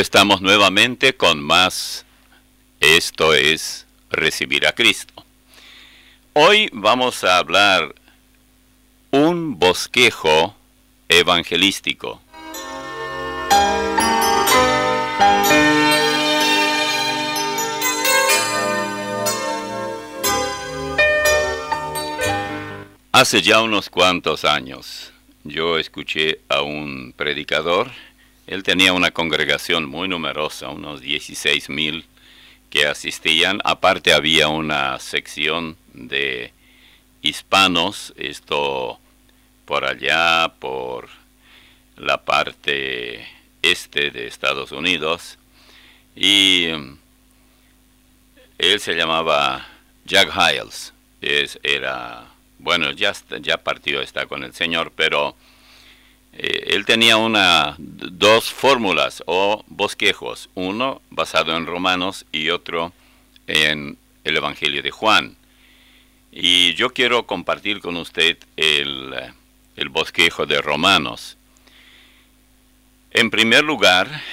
estamos nuevamente con más. Esto es Recibir a Cristo. Hoy vamos a hablar un bosquejo evangelístico. Hace ya unos cuantos años, yo escuché a un predicador. Él tenía una congregación muy numerosa, unos 16,000 que asistían. Aparte había una sección de hispanos, esto por allá, por la parte este de Estados Unidos. Y él se llamaba Jack Hyles. Bueno, ya partió, está con el Señor, pero él tenía dos fórmulas o bosquejos, uno basado en Romanos y otro en el Evangelio de Juan. Y yo quiero compartir con usted el bosquejo de Romanos. En primer lugar,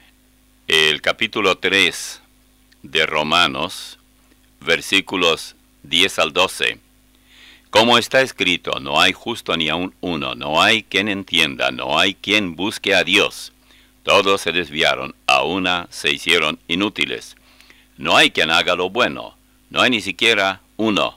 el capítulo 3 de Romanos, versículos 10 al 12. Como está escrito, no hay justo ni aun uno, no hay quien entienda, no hay quien busque a Dios. Todos se desviaron, a una se hicieron inútiles. No hay quien haga lo bueno, no hay ni siquiera uno.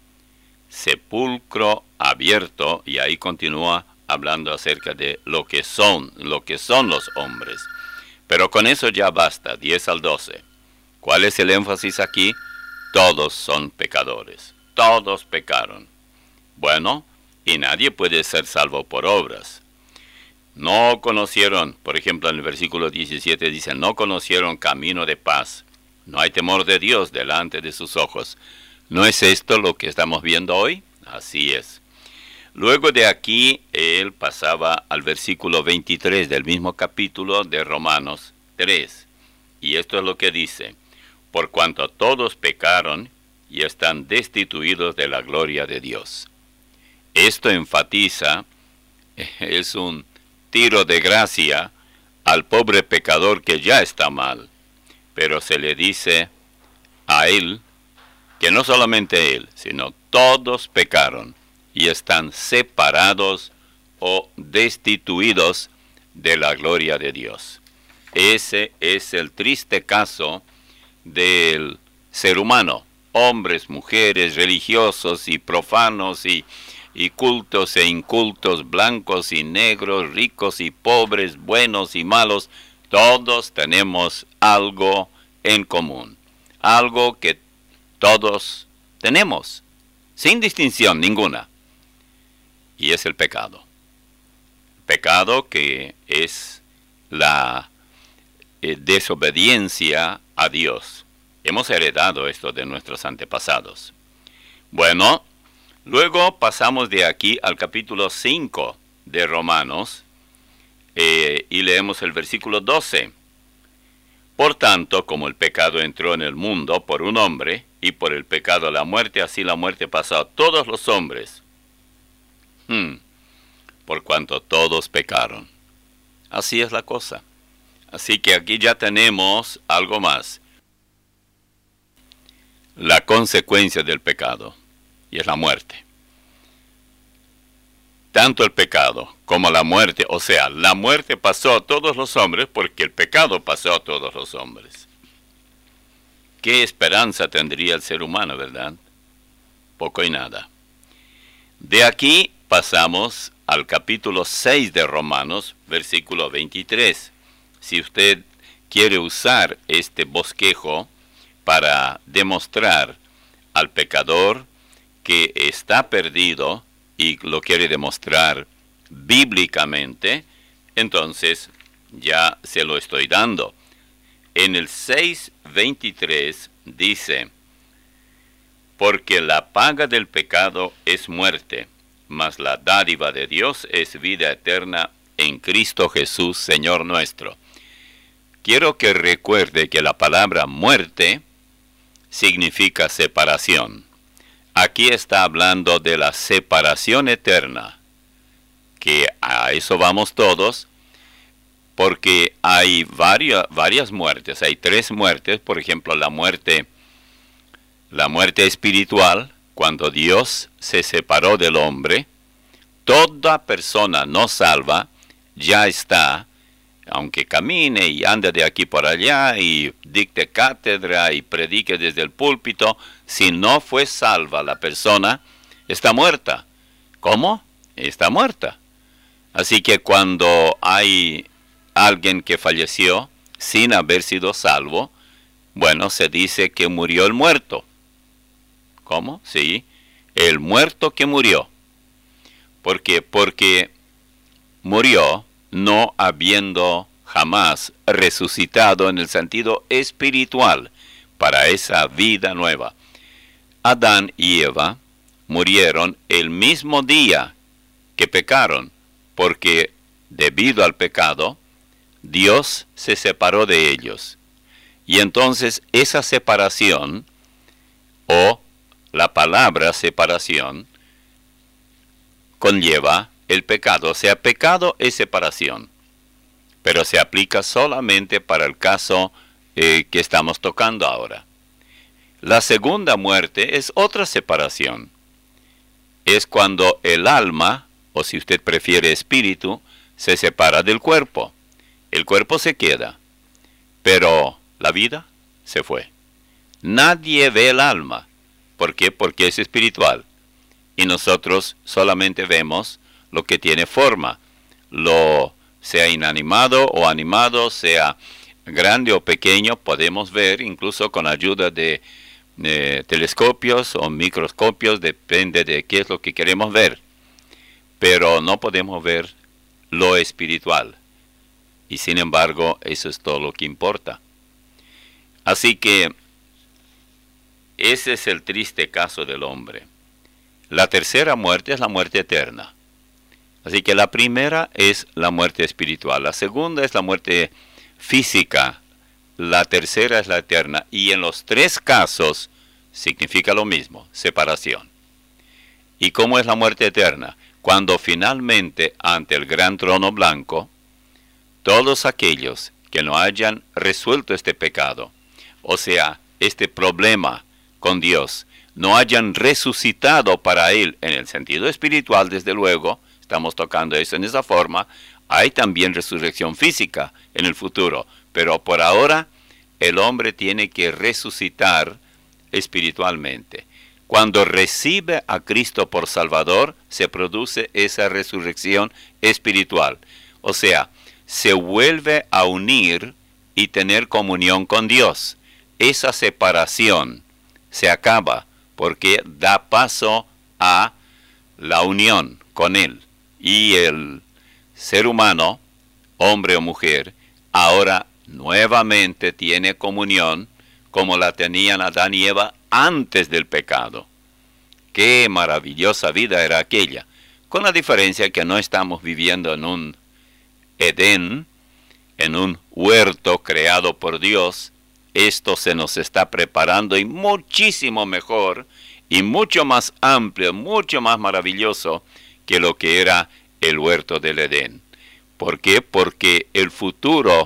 Sepulcro abierto, y ahí continúa hablando acerca de lo que son los hombres. Pero con eso ya basta, 10 al 12. ¿Cuál es el énfasis aquí? Todos son pecadores, todos pecaron. Bueno, y nadie puede ser salvo por obras. No conocieron, por ejemplo en el versículo 17 dice, no conocieron camino de paz. No hay temor de Dios delante de sus ojos. ¿No es esto lo que estamos viendo hoy? Así es. Luego de aquí, él pasaba al versículo 23 del mismo capítulo de Romanos 3. Y esto es lo que dice, por cuanto todos pecaron y están destituidos de la gloria de Dios. Esto enfatiza, es un tiro de gracia al pobre pecador que ya está mal, pero se le dice a él, que no solamente él, sino todos pecaron y están separados o destituidos de la gloria de Dios. Ese es el triste caso del ser humano, hombres, mujeres, religiosos y profanos y cultos e incultos, blancos y negros, ricos y pobres, buenos y malos, todos tenemos algo en común, algo que todos tenemos, sin distinción ninguna, y es el pecado. Pecado que es la desobediencia a Dios. Hemos heredado esto de nuestros antepasados. Bueno, luego pasamos de aquí al capítulo 5 de Romanos y leemos el versículo 12. Por tanto, como el pecado entró en el mundo por un hombre, y por el pecado la muerte, así la muerte pasó a todos los hombres. Por cuanto todos pecaron. Así es la cosa. Así que aquí ya tenemos algo más. La consecuencia del pecado. Y es la muerte. Tanto el pecado como la muerte, o sea, la muerte pasó a todos los hombres porque el pecado pasó a todos los hombres. ¿Qué esperanza tendría el ser humano, verdad? Poco y nada. De aquí pasamos al capítulo 6 de Romanos, versículo 23. Si usted quiere usar este bosquejo para demostrar al pecador que está perdido y lo quiere demostrar bíblicamente, entonces ya se lo estoy dando. En el 6:23 dice, porque la paga del pecado es muerte, mas la dádiva de Dios es vida eterna en Cristo Jesús, Señor nuestro. Quiero que recuerde que la palabra muerte significa separación. Aquí está hablando de la separación eterna, que a eso vamos todos, porque hay varias muertes. Hay 3 muertes, por ejemplo, la muerte espiritual, cuando Dios se separó del hombre. Toda persona no salva ya está, aunque camine y ande de aquí por allá y dicte cátedra y predique desde el púlpito, si no fue salva la persona, está muerta. ¿Cómo? Está muerta. Así que cuando hay alguien que falleció sin haber sido salvo, bueno, se dice que murió el muerto. ¿Cómo? Sí, el muerto que murió. ¿Por qué? Porque murió no habiendo jamás resucitado en el sentido espiritual para esa vida nueva. Adán y Eva murieron el mismo día que pecaron, porque debido al pecado, Dios se separó de ellos. Y entonces esa separación, o la palabra separación, conlleva el pecado. O sea, pecado es separación, pero se aplica solamente para el caso que estamos tocando ahora. La segunda muerte es otra separación. Es cuando el alma, o si usted prefiere espíritu, se separa del cuerpo. El cuerpo se queda, pero la vida se fue. Nadie ve el alma. ¿Por qué? Porque es espiritual. Y nosotros solamente vemos lo que tiene forma. Sea inanimado o animado, sea grande o pequeño, podemos ver incluso con ayuda de telescopios o microscopios, depende de qué es lo que queremos ver. Pero no podemos ver lo espiritual. Y sin embargo, eso es todo lo que importa. Así que ese es el triste caso del hombre. La tercera muerte es la muerte eterna. Así que la primera es la muerte espiritual. La segunda es la muerte física. La tercera es la eterna. Y en los 3 casos significa lo mismo, separación. ¿Y cómo es la muerte eterna? Cuando finalmente, ante el gran trono blanco, todos aquellos que no hayan resuelto este pecado, o sea, este problema con Dios, no hayan resucitado para Él en el sentido espiritual, desde luego, estamos tocando eso en esa forma, hay también resurrección física en el futuro, pero por ahora el hombre tiene que resucitar espiritualmente. Cuando recibe a Cristo por Salvador, se produce esa resurrección espiritual. O sea, se vuelve a unir y tener comunión con Dios. Esa separación se acaba porque da paso a la unión con Él. Y el ser humano, hombre o mujer, ahora nuevamente tiene comunión como la tenían Adán y Eva antes del pecado. Qué maravillosa vida era aquella, con la diferencia que no estamos viviendo en un Edén, en un huerto creado por Dios. Esto se nos está preparando y muchísimo mejor y mucho más amplio, mucho más maravilloso que lo que era el huerto del Edén. ¿Por qué? Porque el futuro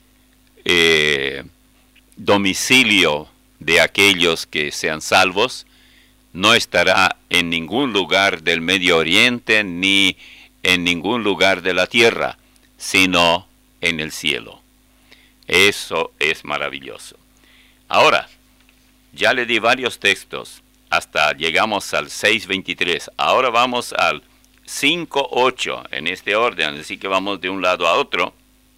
domicilio de aquellos que sean salvos no estará en ningún lugar del Medio Oriente ni en ningún lugar de la tierra, sino en el cielo. Eso es maravilloso. Ahora, ya le di varios textos, hasta llegamos al 6:23. Ahora vamos al 5:8 en este orden, así que vamos de un lado a otro.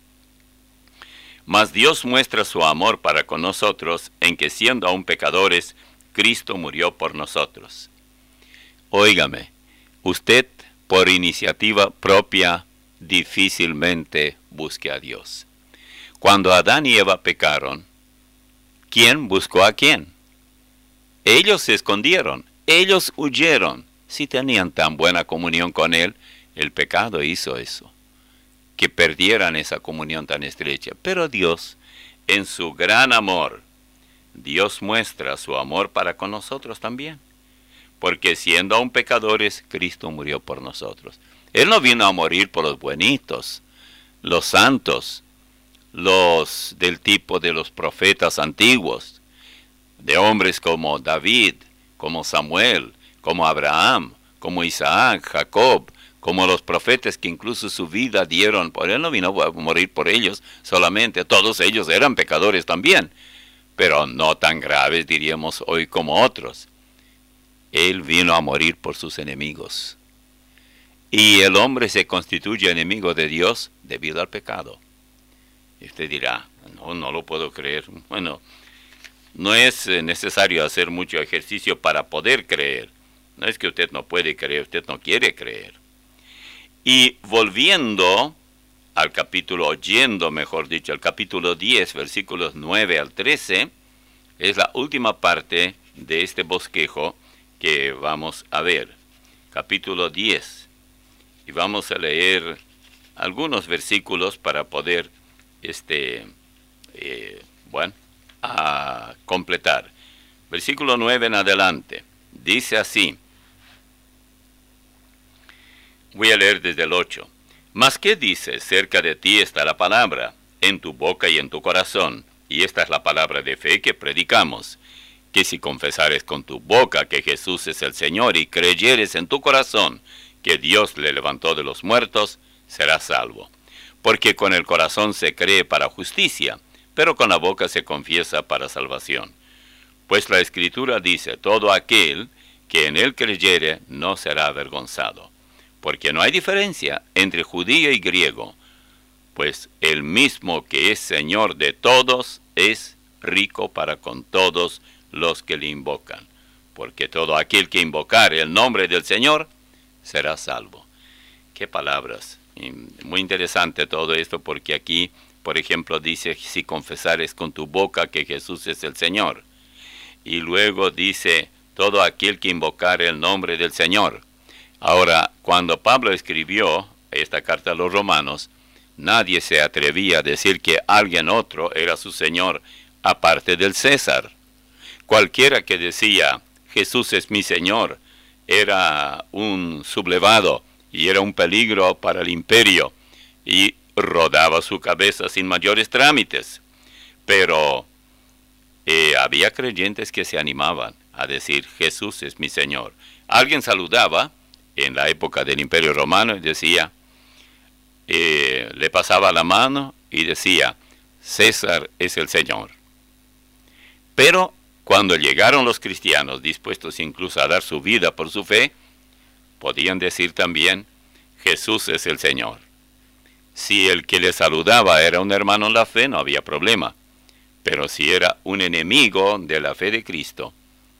Mas Dios muestra su amor para con nosotros en que siendo aún pecadores, Cristo murió por nosotros. Óigame, usted por iniciativa propia difícilmente busque a Dios. Cuando Adán y Eva pecaron, ¿quién buscó a quién? Ellos se escondieron, ellos huyeron. Si tenían tan buena comunión con Él, el pecado hizo eso, que perdieran esa comunión tan estrecha. Pero Dios, en su gran amor, Dios muestra su amor para con nosotros también. Porque siendo aún pecadores, Cristo murió por nosotros. Él no vino a morir por los buenitos. los santos, los del tipo de los profetas antiguos, de hombres como David, como Samuel, como Abraham, como Isaac, Jacob, como los profetas que incluso su vida dieron por él. No vino a morir por ellos solamente, todos ellos eran pecadores también, pero no tan graves, diríamos hoy, como otros. Él vino a morir por sus enemigos. Y el hombre se constituye enemigo de Dios debido al pecado. Y usted dirá, no lo puedo creer. Bueno, no es necesario hacer mucho ejercicio para poder creer. No es que usted no puede creer, usted no quiere creer. Y volviendo al capítulo, oyendo mejor dicho, al capítulo 10, versículos 9 al 13, es la última parte de este bosquejo que vamos a ver. Capítulo 10. Y vamos a leer algunos versículos para poder, a completar. Versículo 9 en adelante. Dice así. Voy a leer desde el 8. Mas ¿qué dices? Cerca de ti está la palabra, en tu boca y en tu corazón. Y esta es la palabra de fe que predicamos. Que si confesares con tu boca que Jesús es el Señor y creyeres en tu corazón que Dios le levantó de los muertos, serás salvo. Porque con el corazón se cree para justicia, pero con la boca se confiesa para salvación. Pues la Escritura dice, todo aquel que en él creyere no será avergonzado. Porque no hay diferencia entre judío y griego, pues el mismo que es Señor de todos es rico para con todos los que le invocan. Porque todo aquel que invocare el nombre del Señor será salvo. Qué palabras. Muy interesante todo esto, porque aquí, por ejemplo, dice, si confesares con tu boca que Jesús es el Señor. Y luego dice, todo aquel que invocare el nombre del Señor. Ahora, cuando Pablo escribió esta carta a los romanos, nadie se atrevía a decir que alguien otro era su Señor, aparte del César. Cualquiera que decía, Jesús es mi Señor, era un sublevado y era un peligro para el imperio, y rodaba su cabeza sin mayores trámites. Pero había creyentes que se animaban a decir, Jesús es mi Señor. Alguien saludaba en la época del Imperio Romano y decía, le pasaba la mano y decía, César es el Señor. Pero cuando llegaron los cristianos, dispuestos incluso a dar su vida por su fe, podían decir también, Jesús es el Señor. Si el que le saludaba era un hermano en la fe, no había problema. Pero si era un enemigo de la fe de Cristo,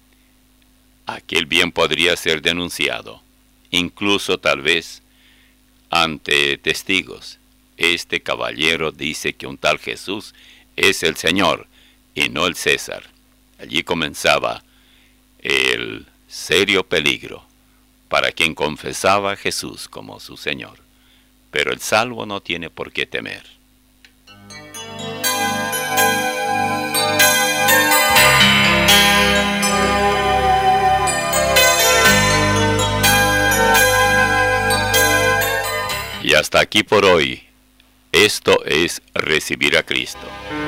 aquel bien podría ser denunciado. Incluso tal vez ante testigos. Este caballero dice que un tal Jesús es el Señor y no el César. Allí comenzaba el serio peligro para quien confesaba a Jesús como su Señor. Pero el salvo no tiene por qué temer. Y hasta aquí por hoy. Esto es Recibir a Cristo.